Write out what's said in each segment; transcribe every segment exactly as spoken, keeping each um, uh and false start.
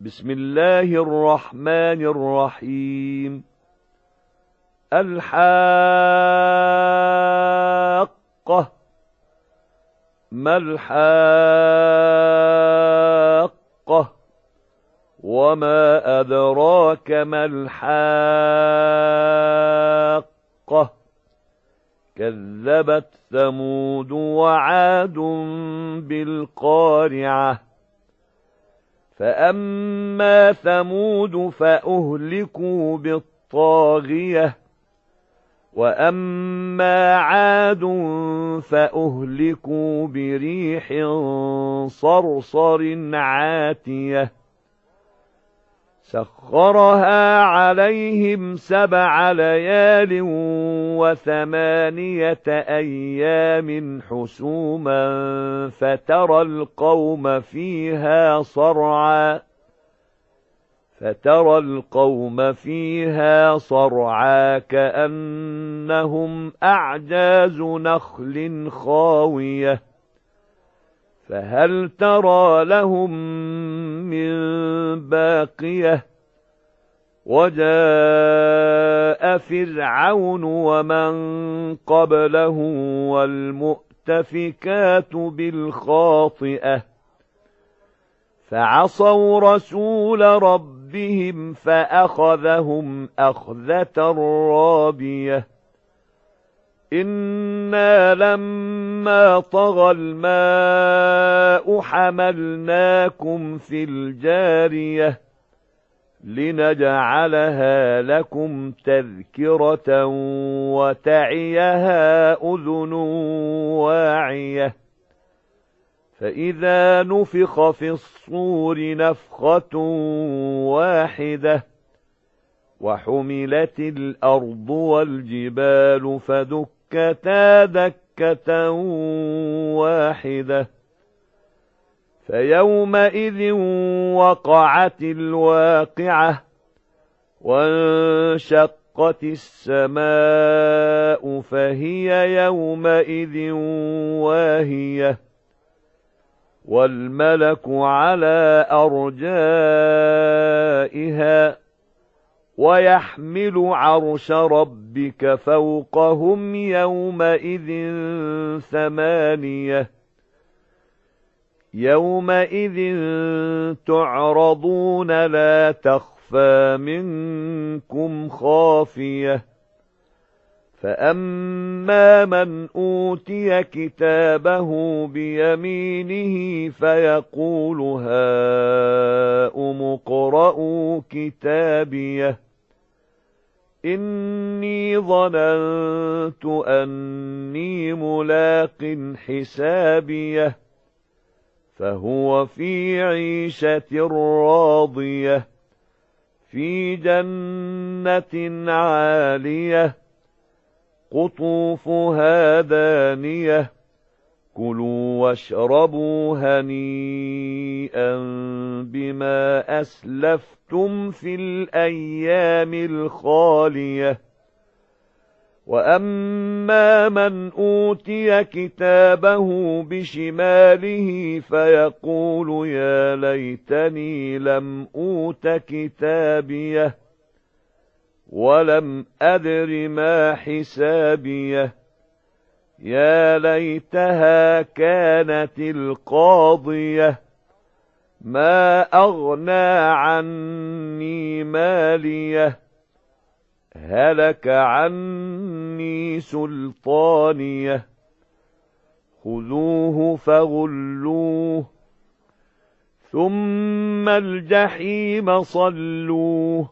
بسم الله الرحمن الرحيم. الحاقة. ما الحاقة؟ وما أدراك ما الحاقة؟ كذبت ثمود وعاد بالقارعة. فأما ثمود فأهلكوا بالطاغية، وأما عاد فأهلكوا بريح صرصر عاتية سخرها عليهم سبع ليال وثمانية أيام حسوما فترى القوم فيها صرعا فترى القوم فيها صرعا كأنهم أعجاز نخل خاوية فهل ترى لهم من باقية. وجاء فرعون ومن قبله والمؤتفكات بالخاطئة فعصوا رسول ربهم فأخذهم أخذة رابية. إنا لما طغى الماء حملناكم في الجارية لنجعلها لكم تذكرة وتعيها أذن واعية. فإذا نفخ في الصور نفخة واحدة وحملت الأرض والجبال فدكتا دكة واحدة فيومئذ وقعت الواقعة وانشقت السماء فهي يومئذ واهية والملك على أرجائها ويحمل عرش ربك فوقهم يومئذ ثمانية يومئذ تعرضون لا تخفى منكم خافية. فأما من أوتي كتابه بيمينه فيقول هاؤم اقرءوا كتابيه إني ظننت أني ملاق حسابيه فهو في عيشة راضية في جنة عالية قطوفها دانية كلوا واشربوا هنيئا بما أسلفتم في الأيام الخالية. وأما من أوتي كتابه بشماله فيقول يا ليتني لم أوت كتابيه ولم أدر ما حسابيه يا ليتها كانت القاضية ما أغنى عني ماليه هلك عني سلطانيه خذوه فغلوه ثم الجحيم صلوه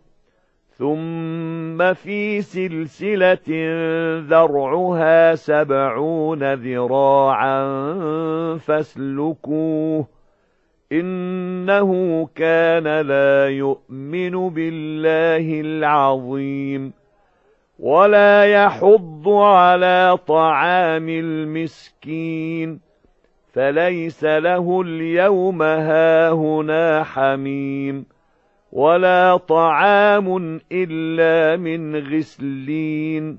ثم في سلسلة ذرعها سبعون ذراعا فاسلكوه إنه كان لا يؤمن بالله العظيم ولا يحض على طعام المسكين فليس له اليوم هاهنا حميم ولا طعام إلا من غسلين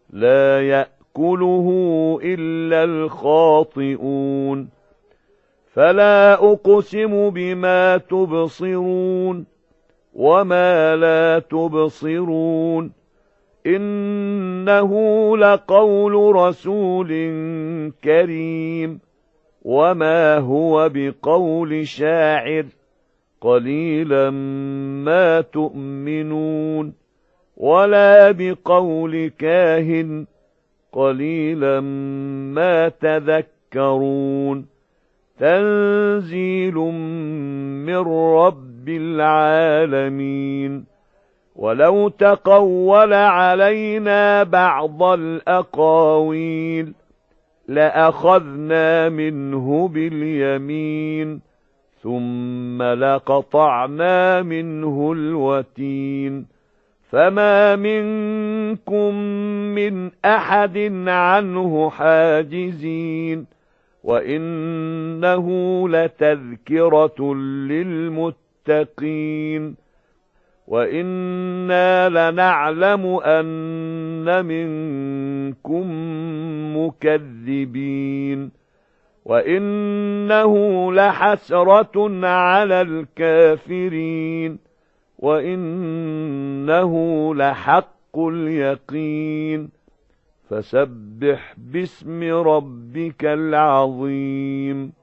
لا يأكله إلا الخاطئون فلا أقسم بما تبصرون وما لا تبصرون إنه لقول رسول كريم وما هو بقول شاعر قليلا ما تؤمنون ولا بقول كاهن قليلا ما تذكرون تنزيل من رب العالمين ولو تقول علينا بعض الأقاويل لأخذنا منه باليمين ثم لقطعنا منه الوتين فما منكم من أحد عنه حاجزين وإنه لتذكرة للمتقين وإنا لنعلم أن منكم مكذبين وإنه لحسرة على الكافرين وإنه لحق اليقين فسبح باسم ربك العظيم